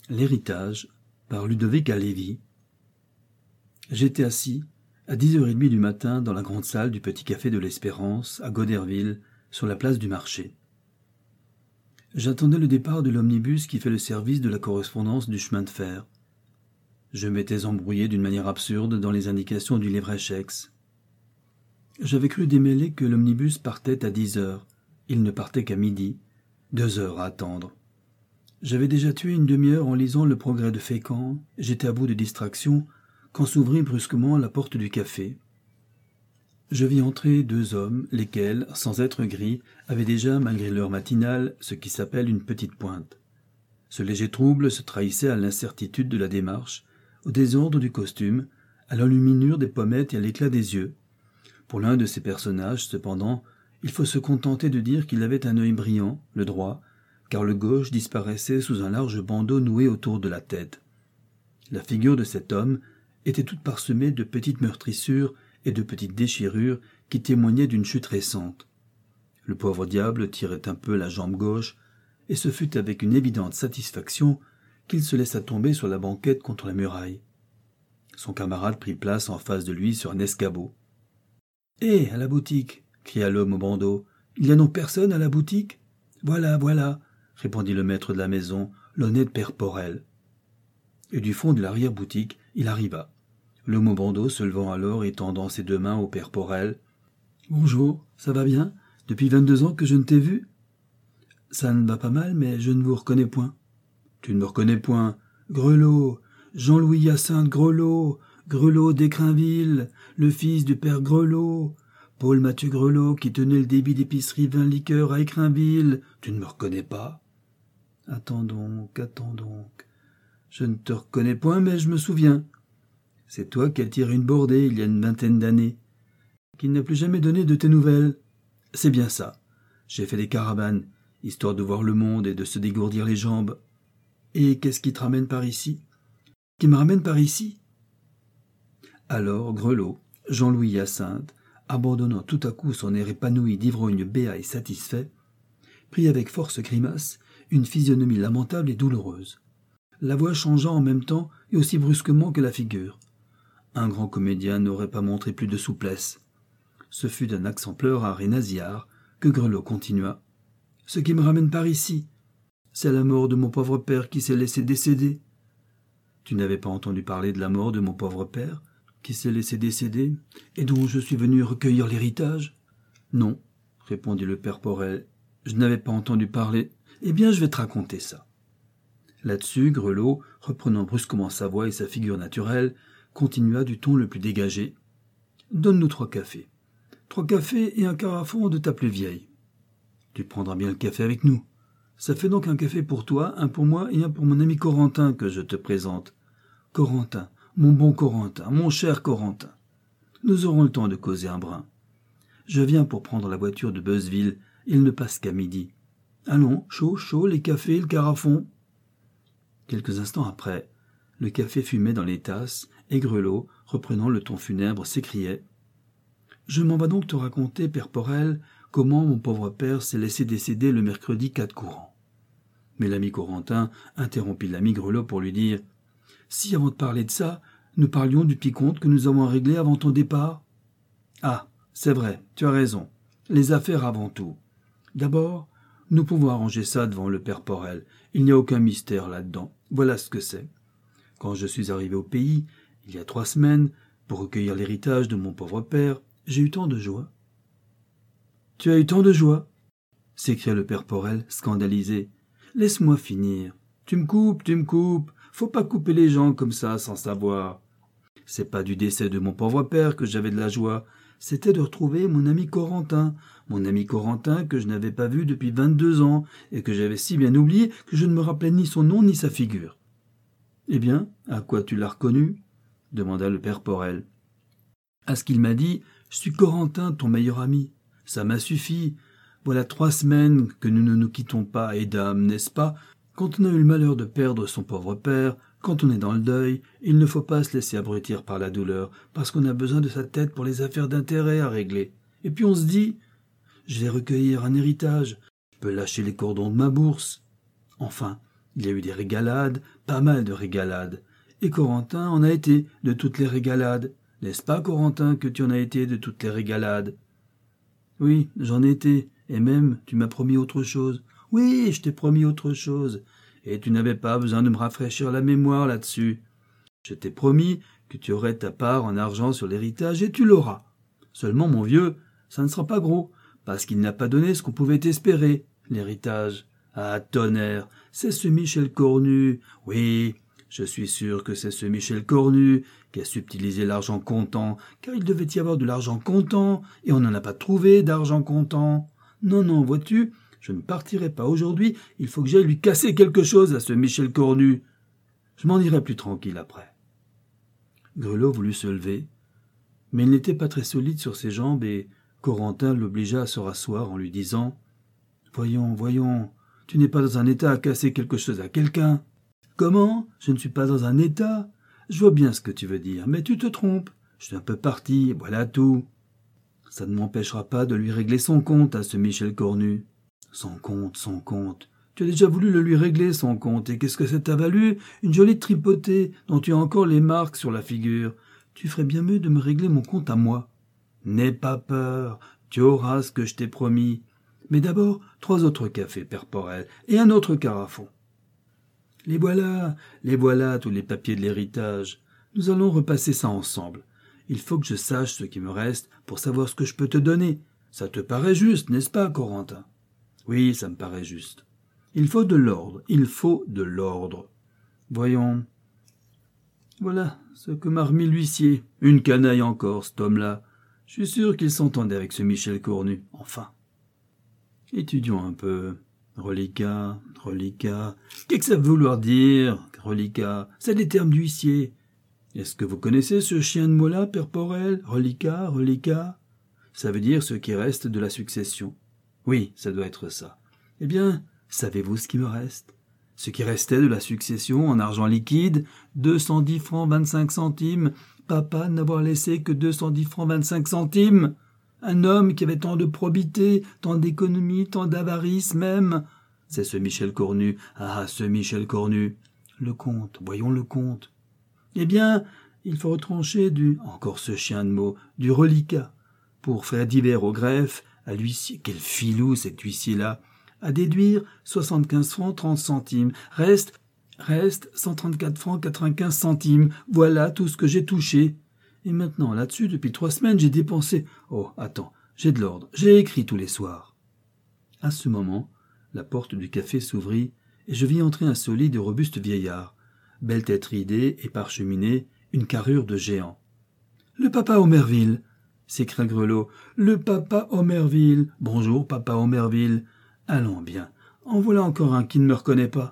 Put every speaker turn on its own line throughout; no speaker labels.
L'héritage, par Ludovic Halévy. J'étais assis, à 10h30 du matin, dans la grande salle du petit café de l'Espérance, à Goderville, sur la place du marché. J'attendais le départ de l'omnibus qui fait le service de la correspondance du chemin de fer. Je m'étais embrouillé d'une manière absurde dans les indications du livre Essex. J'avais cru démêler que l'omnibus partait à 10h. Il ne partait qu'à midi. 2 heures à attendre. J'avais déjà tué une demi-heure en lisant Le Progrès de Fécamp. J'étais à bout de distraction quand s'ouvrit brusquement la porte du café. Je vis entrer 2 hommes, lesquels, sans être gris, avaient déjà, malgré l'heure matinale, ce qui s'appelle une petite pointe. Ce léger trouble se trahissait à l'incertitude de la démarche, au désordre du costume, à l'enluminure des pommettes et à l'éclat des yeux. Pour l'un de ces personnages, cependant, il faut se contenter de dire qu'il avait un œil brillant, le droit, car le gauche disparaissait sous un large bandeau noué autour de la tête. La figure de cet homme était toute parsemée de petites meurtrissures et de petites déchirures qui témoignaient d'une chute récente. Le pauvre diable tirait un peu la jambe gauche, et ce fut avec une évidente satisfaction qu'il se laissa tomber sur la banquette contre la muraille. Son camarade prit place en face de lui sur un escabeau. « Hé, à la boutique !» cria l'homme au bandeau. « Il y a donc personne à la boutique ?»« Voilà, voilà !» répondit le maître de la maison, l'honnête père Porel. Et du fond de l'arrière-boutique, il arriva. L'homme au bandeau se levant alors et tendant ses 2 mains au père Porel. « Bonjour, ça va bien? Depuis 22 ans que je ne t'ai vu ?»« Ça ne va pas mal, mais je ne vous reconnais point. »« Tu ne me reconnais point? Grelot, Jean-Louis Hyacinthe Grelot, Grelot d'Écrainville, le fils du père Grelot. Paul Mathieu Grelot qui tenait le débit d'épicerie vin-liqueur à Écrainville. Tu ne me reconnais pas? » « Attends donc. Je ne te reconnais point, mais je me souviens. C'est toi qui as tiré une bordée il y a une 20aine d'années, qui n'a plus jamais donné de tes nouvelles. C'est bien ça. J'ai fait des caravanes, histoire de voir le monde et de se dégourdir les jambes. Et qu'est-ce qui te ramène par ici? Qui me ramène par ici? » Alors Grelot, Jean-Louis Hyacinthe, abandonnant tout à coup son air épanoui d'ivrogne béat et satisfait, prit avec force grimace une physionomie lamentable et douloureuse. La voix changea en même temps et aussi brusquement que la figure. Un grand comédien n'aurait pas montré plus de souplesse. Ce fut d'un accent pleurard et nasillard que Grelot continua. « Ce qui me ramène par ici, c'est la mort de mon pauvre père qui s'est laissé décéder. »« Tu n'avais pas entendu parler de la mort de mon pauvre père qui s'est laissé décéder et dont je suis venu recueillir l'héritage ?»« Non, » répondit le père Porel, « je n'avais pas entendu parler. Eh bien, je vais te raconter ça. » Là-dessus, Grelot, reprenant brusquement sa voix et sa figure naturelle, continua du ton le plus dégagé. « Donne-nous 3 cafés. 3 cafés et un carafon de ta plus vieille. Tu prendras bien le café avec nous. Ça fait donc un café pour toi, un pour moi et un pour mon ami Corentin que je te présente. Corentin, mon bon Corentin, mon cher Corentin. Nous aurons le temps de causer un brin. Je viens pour prendre la voiture de Beuzeville, il ne passe qu'à midi. Allons, chaud, les cafés, le carafon. » Quelques instants après, le café fumait dans les tasses, et Grelot, reprenant le ton funèbre, s'écriait « Je m'en vas donc te raconter, père Porel, comment mon pauvre père s'est laissé décéder le mercredi 4 courant. » Mais l'ami Corentin interrompit l'ami Grelot pour lui dire « Si, avant de parler de ça, nous parlions du petit compte que nous avons à régler avant ton départ. »« Ah, c'est vrai, tu as raison. Les affaires avant tout. D'abord, nous pouvons arranger ça devant le père Porel. Il n'y a aucun mystère là-dedans. Voilà ce que c'est. Quand je suis arrivé au pays, il y a 3 semaines, pour recueillir l'héritage de mon pauvre père, j'ai eu tant de joie. »« Tu as eu tant de joie ?» s'écria le père Porel, scandalisé. « Laisse-moi finir. Tu me coupes. Faut pas couper les gens comme ça, sans savoir. C'est pas du décès de mon pauvre père que j'avais de la joie. C'était de retrouver mon ami Corentin que je n'avais pas vu depuis 22 ans et que j'avais si bien oublié que je ne me rappelais ni son nom ni sa figure. »« Eh bien, à quoi tu l'as reconnu ?» demanda le père Porel. « À ce qu'il m'a dit, je suis Corentin, ton meilleur ami. Ça m'a suffi. Voilà 3 semaines que nous ne nous quittons pas, et dame, n'est-ce pas? Quand on a eu le malheur de perdre son pauvre père, quand on est dans le deuil, il ne faut pas se laisser abrutir par la douleur, parce qu'on a besoin de sa tête pour les affaires d'intérêt à régler. Et puis on se dit, je vais recueillir un héritage, je peux lâcher les cordons de ma bourse. Enfin, Il y a eu des régalades, pas mal de régalades. Et Corentin en a été de toutes les régalades. N'est-ce pas, Corentin, que tu en as été de toutes les régalades? Oui, j'en ai été, et même tu m'as promis autre chose. Oui, je t'ai promis autre chose, et tu n'avais pas besoin de me rafraîchir la mémoire là-dessus. Je t'ai promis que tu aurais ta part en argent sur l'héritage, et tu l'auras. Seulement, mon vieux, ça ne sera pas gros, parce qu'il n'a pas donné ce qu'on pouvait espérer, l'héritage. Ah, tonnerre, c'est ce Michel Cornu. Oui, je suis sûr que c'est ce Michel Cornu qui a subtilisé l'argent comptant, car il devait y avoir de l'argent comptant, et on n'en a pas trouvé d'argent comptant. Non, non, vois-tu, je ne partirai pas aujourd'hui, il faut que j'aille lui casser quelque chose à ce Michel Cornu. Je m'en irai plus tranquille après. Grelot voulut se lever, mais il n'était pas très solide sur ses jambes, et Corentin l'obligea à se rasseoir en lui disant « Voyons, voyons, tu n'es pas dans un état à casser quelque chose à quelqu'un. »« Comment ? Je ne suis pas dans un état ? Je vois bien ce que tu veux dire, mais tu te trompes. Je suis un peu parti, voilà tout. » « Ça ne m'empêchera pas de lui régler son compte à ce Michel Cornu. »« Son compte, son compte. Tu as déjà voulu le lui régler, son compte, et qu'est-ce que ça t'a valu ? Une jolie tripotée dont tu as encore les marques sur la figure. Tu ferais bien mieux de me régler mon compte à moi. »« N'aie pas peur, tu auras ce que je t'ai promis. Mais d'abord, 3 autres cafés, Père Porel, et un autre carafon. » Les voilà, tous les papiers de l'héritage. Nous allons repasser ça ensemble. Il faut que je sache ce qui me reste pour savoir ce que je peux te donner. Ça te paraît juste, n'est-ce pas, Corentin ? Oui, ça me paraît juste. Il faut de l'ordre, Voyons. Voilà ce que m'a remis l'huissier. Une canaille encore, cet homme-là. Je suis sûr qu'il s'entendait avec ce Michel Cornu, enfin. Étudions un peu. Reliquat. Qu'est-ce que ça veut vouloir dire, reliquat ? C'est des termes d'huissier. Est-ce que vous connaissez ce chien de mot-là, Père Porel ? Reliquat. Ça veut dire ce qui reste de la succession. Oui, ça doit être ça. Eh bien, savez-vous ce qui me reste ? Ce qui restait de la succession en argent liquide, 210 francs 25 centimes. Papa n'avoir laissé que 210 francs 25 centimes. Un homme qui avait tant de probité, tant d'économie, tant d'avarice même. C'est ce Michel Cornu. Ah, ce Michel Cornu. Le compte, voyons le compte. Eh bien, il faut retrancher encore ce chien de mots, du reliquat, pour faire divers au greffe, à l'huissier, quel filou cet huissier-là, à déduire 75 francs 30 centimes, reste 134 francs 95 centimes, voilà tout ce que j'ai touché. Et maintenant, là-dessus, depuis 3 semaines, j'ai dépensé... Oh, attends, j'ai de l'ordre, j'ai écrit tous les soirs. À ce moment, la porte du café s'ouvrit, et je vis entrer un solide et robuste vieillard, belle tête ridée et parcheminée, une carrure de géant. « Le papa Omerville !» s'écria Grelot. « Le papa Omerville ! Bonjour, papa Omerville. Allons bien, en voilà encore un qui ne me reconnaît pas.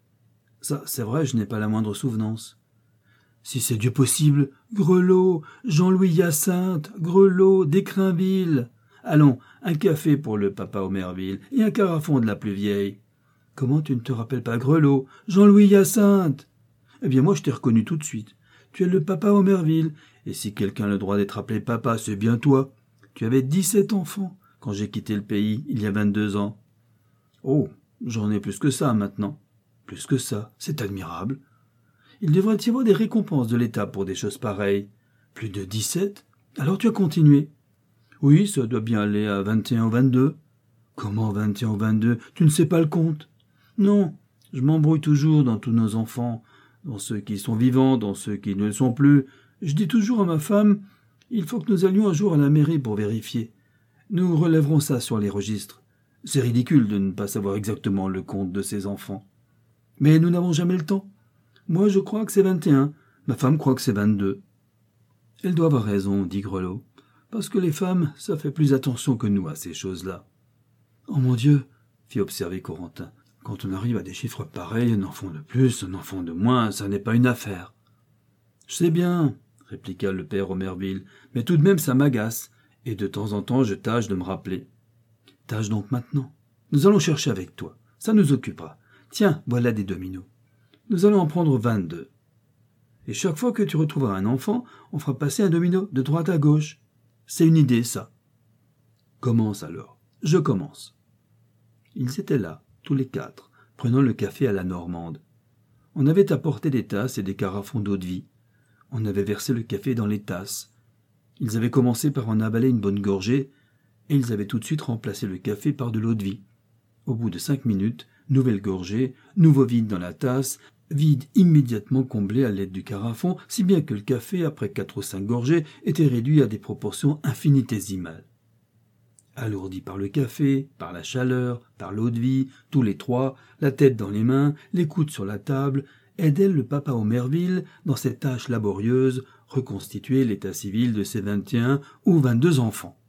Ça, c'est vrai, je n'ai pas la moindre souvenance. Si c'est Dieu possible, Grelot, Jean-Louis Hyacinthe, Grelot, d'Écrainville. Allons, un café pour le papa Omerville et un carafon de la plus vieille. Comment tu ne te rappelles pas Grelot, Jean-Louis Hyacinthe ? Eh bien, moi, je t'ai reconnu tout de suite. Tu es le papa Omerville, et si quelqu'un a le droit d'être appelé papa, c'est bien toi. Tu avais 17 enfants quand j'ai quitté le pays, il y a 22 ans. Oh, j'en ai plus que ça maintenant. Plus que ça, c'est admirable. Il devrait y avoir des récompenses de l'État pour des choses pareilles. Plus de 17 ? Alors tu as continué. Oui, ça doit bien aller à 21 ou 22. Comment 21 ou 22 ? Tu ne sais pas le compte ? Non, je m'embrouille toujours dans tous nos enfants, dans ceux qui sont vivants, dans ceux qui ne le sont plus. Je dis toujours à ma femme, il faut que nous allions un jour à la mairie pour vérifier. Nous relèverons ça sur les registres. C'est ridicule de ne pas savoir exactement le compte de ses enfants. Mais nous n'avons jamais le temps. Moi, je crois que c'est 21. Ma femme croit que c'est 22. Elle doit avoir raison, dit Grelot. Parce que les femmes, ça fait plus attention que nous à ces choses-là. Oh mon Dieu, fit observer Corentin. Quand on arrive à des chiffres pareils, un enfant de plus, un enfant de moins, ça n'est pas une affaire. Je sais bien, répliqua le père Omerville, mais tout de même ça m'agace, et de temps en temps je tâche de me rappeler. Tâche donc maintenant. Nous allons chercher avec toi. Ça nous occupera. Tiens, voilà des dominos. Nous allons en prendre 22. Et chaque fois que tu retrouveras un enfant, on fera passer un domino de droite à gauche. C'est une idée, ça. Commence alors. Je commence. Ils étaient là, tous les 4, prenant le café à la normande. On avait apporté des tasses et des carafons d'eau-de-vie. On avait versé le café dans les tasses. Ils avaient commencé par en avaler une bonne gorgée, et ils avaient tout de suite remplacé le café par de l'eau-de-vie. Au bout de 5 minutes, nouvelle gorgée, nouveau vide dans la tasse, vide immédiatement comblé à l'aide du carafon, si bien que le café, après 4 ou 5 gorgées, était réduit à des proportions infinitésimales. Alourdi par le café, par la chaleur, par l'eau-de-vie, tous les trois, la tête dans les mains, les coudes sur la table, aidait le papa Omerville, dans cette tâche laborieuse, reconstituer l'état civil de ses 21 ou 22 enfants.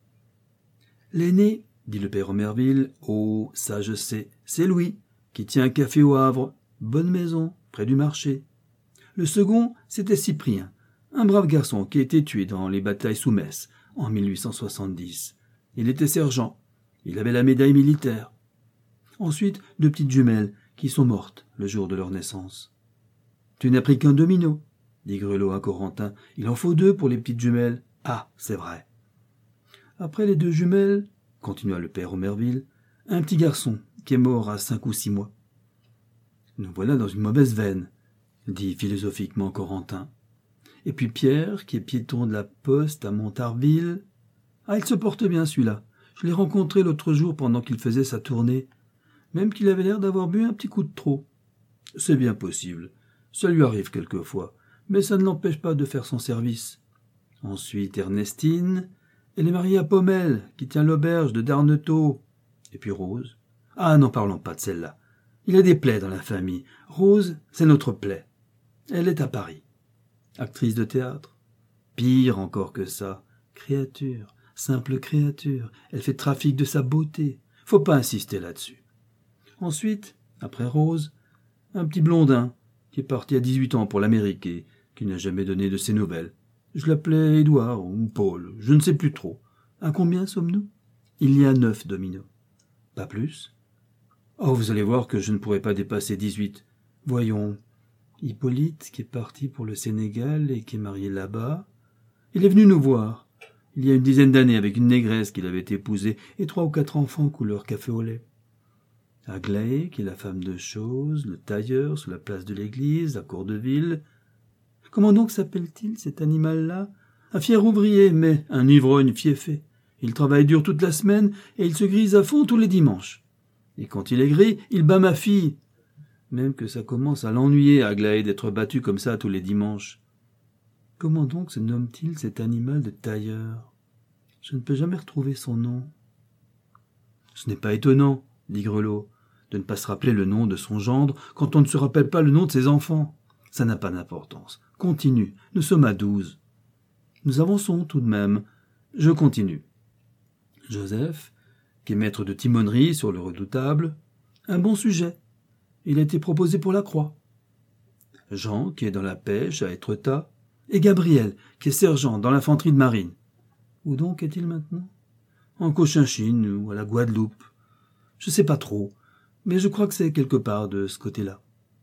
L'aîné, dit le père Omerville, « Oh, ça je sais, c'est Louis, qui tient un café au Havre, bonne maison, près du marché. » Le second, c'était Cyprien, un brave garçon qui a été tué dans les batailles sous Metz, en 1870. Il était sergent, il avait la médaille militaire. Ensuite, 2 petites jumelles, qui sont mortes le jour de leur naissance. « Tu n'as pris qu'un domino, » dit Grelot à Corentin. « Il en faut 2 pour les petites jumelles. »« Ah, c'est vrai. » Après les 2 jumelles, continua le père Omerville, un petit garçon qui est mort à 5 ou 6 mois. « Nous voilà dans une mauvaise veine, » dit philosophiquement Corentin. « Et puis Pierre, qui est piéton de la poste à Montarville. Ah, il se porte bien celui-là. Je l'ai rencontré l'autre jour pendant qu'il faisait sa tournée. Même qu'il avait l'air d'avoir bu un petit coup de trop. C'est bien possible. Ça lui arrive quelquefois, mais ça ne l'empêche pas de faire son service. Ensuite Ernestine, elle est mariée à Pommel, qui tient l'auberge de Darnetot. Et puis Rose. Ah, n'en parlons pas de celle-là. Il y a des plaies dans la famille. Rose, c'est notre plaie. Elle est à Paris. Actrice de théâtre. Pire encore que ça. Créature, simple créature. Elle fait trafic de sa beauté. Faut pas insister là-dessus. Ensuite, après Rose, un petit blondin qui est parti à 18 ans pour l'Amérique et qui n'a jamais donné de ses nouvelles. Je l'appelais Édouard ou Paul, je ne sais plus trop. À combien sommes-nous? Il y a 9 dominos. Pas plus? Oh, vous allez voir que je ne pourrai pas dépasser 18. Voyons, Hippolyte qui est parti pour le Sénégal et qui est marié là-bas. Il est venu nous voir, il y a une dizaine d'années avec une négresse qu'il avait épousée et 3 ou 4 enfants couleur café au lait. Aglaé, qui est la femme de chose, le tailleur sous la place de l'église, à Courdeville. Comment donc s'appelle-t-il, cet animal-là? Un fier ouvrier, mais un ivrogne fieffé. Il travaille dur toute la semaine et il se grise à fond tous les dimanches. Et quand il est gris, il bat ma fille. Même que ça commence à l'ennuyer, Aglaé, d'être battu comme ça tous les dimanches. Comment donc se nomme-t-il cet animal de tailleur? Je ne peux jamais retrouver son nom. Ce n'est pas étonnant, dit Grelot, de ne pas se rappeler le nom de son gendre quand on ne se rappelle pas le nom de ses enfants. Ça n'a pas d'importance. Continue, nous sommes à 12. Nous avançons tout de même. Je continue. Joseph, qui est maître de timonerie sur le Redoutable, un bon sujet. Il a été proposé pour la Croix. Jean, qui est dans la pêche à Étretat, et Gabriel, qui est sergent dans l'infanterie de marine. Où donc est-il maintenant? En Cochinchine ou à la Guadeloupe. Je ne sais pas trop, mais je crois que c'est quelque part de ce côté-là.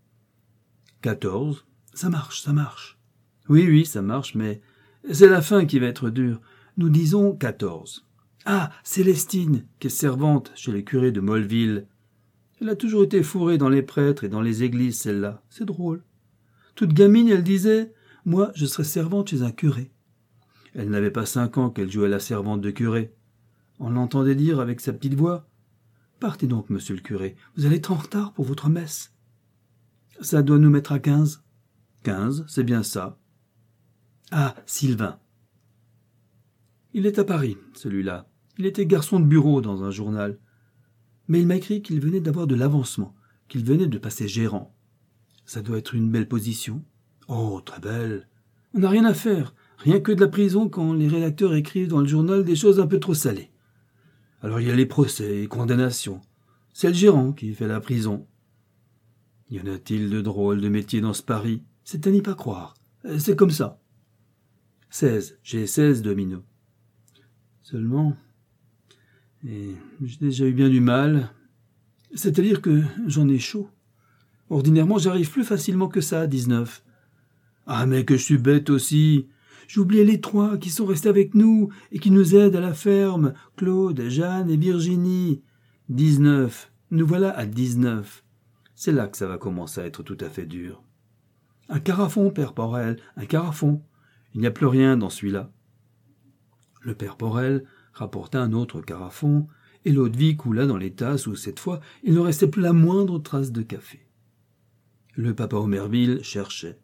14. Ça marche. Oui, ça marche, mais c'est la fin qui va être dure. Nous disons 14. Ah, Célestine, qui est servante chez les curés de Molleville. Elle a toujours été fourrée dans les prêtres et dans les églises, celle-là. C'est drôle. Toute gamine, elle disait « Moi, je serai servante chez un curé ». Elle n'avait pas 5 ans qu'elle jouait la servante de curé. On l'entendait dire avec sa petite voix « Partez donc, monsieur le curé, vous allez être en retard pour votre messe. » Ça doit nous mettre à 15. 15, c'est bien ça. Ah, Sylvain. Il est à Paris, celui-là. Il était garçon de bureau dans un journal. Mais il m'a écrit qu'il venait d'avoir de l'avancement, qu'il venait de passer gérant. Ça doit être une belle position. Oh, très belle. On n'a rien à faire, rien que de la prison quand les rédacteurs écrivent dans le journal des choses un peu trop salées. Alors il y a les procès et condamnations. C'est le gérant qui fait la prison. Y en a-t-il de drôles de métiers dans ce Paris? C'est à n'y pas croire. C'est comme ça. 16. J'ai 16 dominos. Seulement, et j'ai déjà eu bien du mal. C'est-à-dire que j'en ai chaud. Ordinairement, j'arrive plus facilement que ça à 19. Ah, mais que je suis bête aussi. J'ai oublié les 3 qui sont restés avec nous et qui nous aident à la ferme. Claude, Jeanne et Virginie. 19. Nous voilà à 19. C'est là que ça va commencer à être tout à fait dur. Un carafon, père Porel, un carafon. Il n'y a plus rien dans celui-là. Le père Porel rapporta un autre carafon, et l'eau-de-vie coula dans les tasses où, cette fois, il ne restait plus la moindre trace de café. Le papa Omerville cherchait.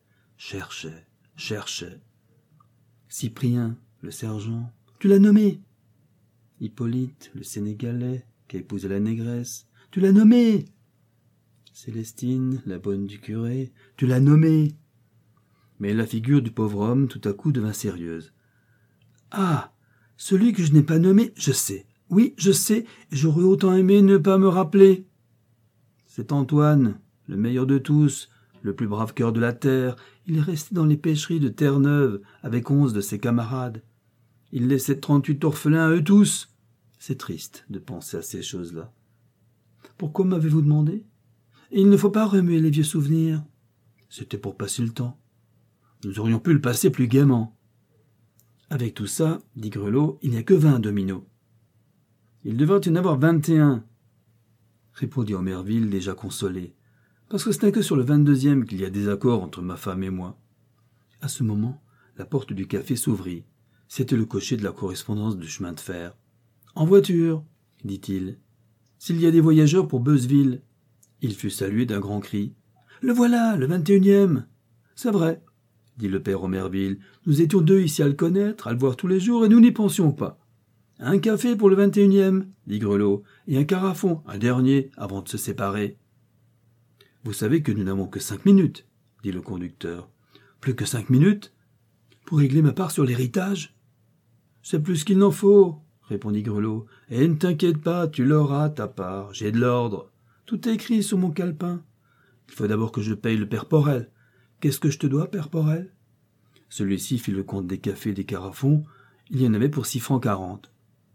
Cyprien, le sergent, tu l'as nommé. Hippolyte, le Sénégalais, qui a épousé la négresse, tu l'as nommé. Célestine, la bonne du curé, tu l'as nommé. Mais la figure du pauvre homme tout à coup devint sérieuse. Ah, celui que je n'ai pas nommé, je sais. Oui, je sais, et j'aurais autant aimé ne pas me rappeler. C'est Antoine, le meilleur de tous, le plus brave cœur de la terre. Il est resté dans les pêcheries de Terre-Neuve avec 11 de ses camarades. Il laissait 38 orphelins à eux tous. C'est triste de penser à ces choses-là. Pourquoi m'avez-vous demandé? Et il ne faut pas remuer les vieux souvenirs. C'était pour passer le temps. Nous aurions pu le passer plus gaiement. Avec tout ça, dit Grelot, il n'y a que 20 dominos. Il devrait y en avoir 21, répondit Omerville, déjà consolé, parce que ce n'est que sur le 22e qu'il y a désaccord entre ma femme et moi. À ce moment, la porte du café s'ouvrit. C'était le cocher de la correspondance du chemin de fer. « En voiture, dit-il. S'il y a des voyageurs pour Beuzeville. » Il fut salué d'un grand cri. « Le voilà, le 21e. » « C'est vrai, dit le père Omerville. Nous étions 2 ici à le connaître, à le voir tous les jours, et nous n'y pensions pas. Un café pour le 21e, dit Grelot, et un carafon, un dernier, avant de se séparer. Vous savez que nous n'avons que 5 minutes, dit le conducteur. Plus que 5 minutes? Pour régler ma part sur l'héritage? C'est plus qu'il n'en faut, répondit Grelot. Et ne t'inquiète pas, tu l'auras, ta part, j'ai de l'ordre. Tout est écrit sur mon calepin. Il faut d'abord que je paye le père Porel. Qu'est-ce que je te dois, père Porel? Celui-ci fit le compte des cafés et des carafons. Il y en avait pour 6 francs 40.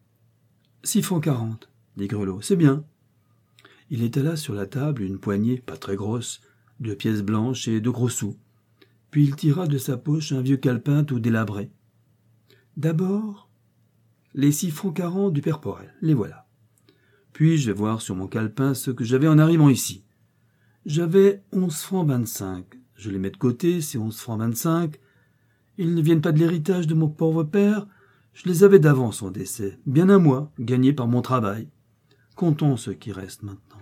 6 francs 40, dit Grelot, c'est bien. Il étala sur la table une poignée, pas très grosse, de pièces blanches et de gros sous. Puis il tira de sa poche un vieux calepin tout délabré. D'abord, les 6 francs 40 du père Porel, les voilà. Puis je vais voir sur mon calepin ce que j'avais en arrivant ici. J'avais 11 francs 25. Je les mets de côté, ces 11 francs 25. Ils ne viennent pas de l'héritage de mon pauvre père. Je les avais d'avant son décès, bien à moi, gagnés par mon travail. Comptons ce qui reste maintenant.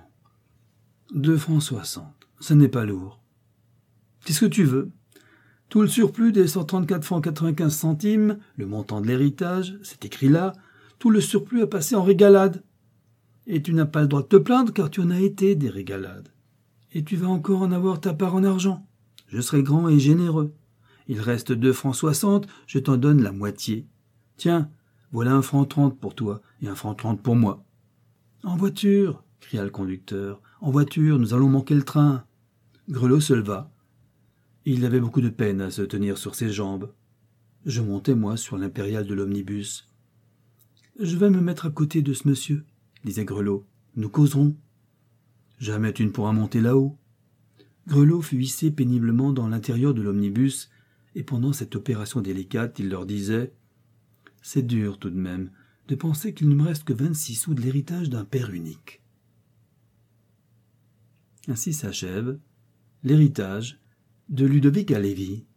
2 francs 60. Ce n'est pas lourd. Qu'est-ce que tu veux? Tout le surplus des 134 francs 95 centimes, le montant de l'héritage, c'est écrit là, tout le surplus a passé en régalade. Et tu n'as pas le droit de te plaindre car tu en as été des régalades. Et tu vas encore en avoir ta part en argent. Je serai grand et généreux. Il reste 2 francs 60, je t'en donne la moitié. Tiens, voilà 1 franc 30 pour toi et 1 franc 30 pour moi. En voiture, cria le conducteur. En voiture, nous allons manquer le train. Grelot se leva. Il avait beaucoup de peine à se tenir sur ses jambes. Je montai, moi, sur l'impériale de l'omnibus. Je vais me mettre à côté de ce monsieur, disait Grelot. Nous causerons. Jamais tu ne pourras monter là-haut. Grelot fut hissé péniblement dans l'intérieur de l'omnibus, et pendant cette opération délicate, il leur disait « C'est dur tout de même de penser qu'il ne me reste que 26 sous de l'héritage d'un père unique. » Ainsi s'achève l'héritage de Ludovic Halévy.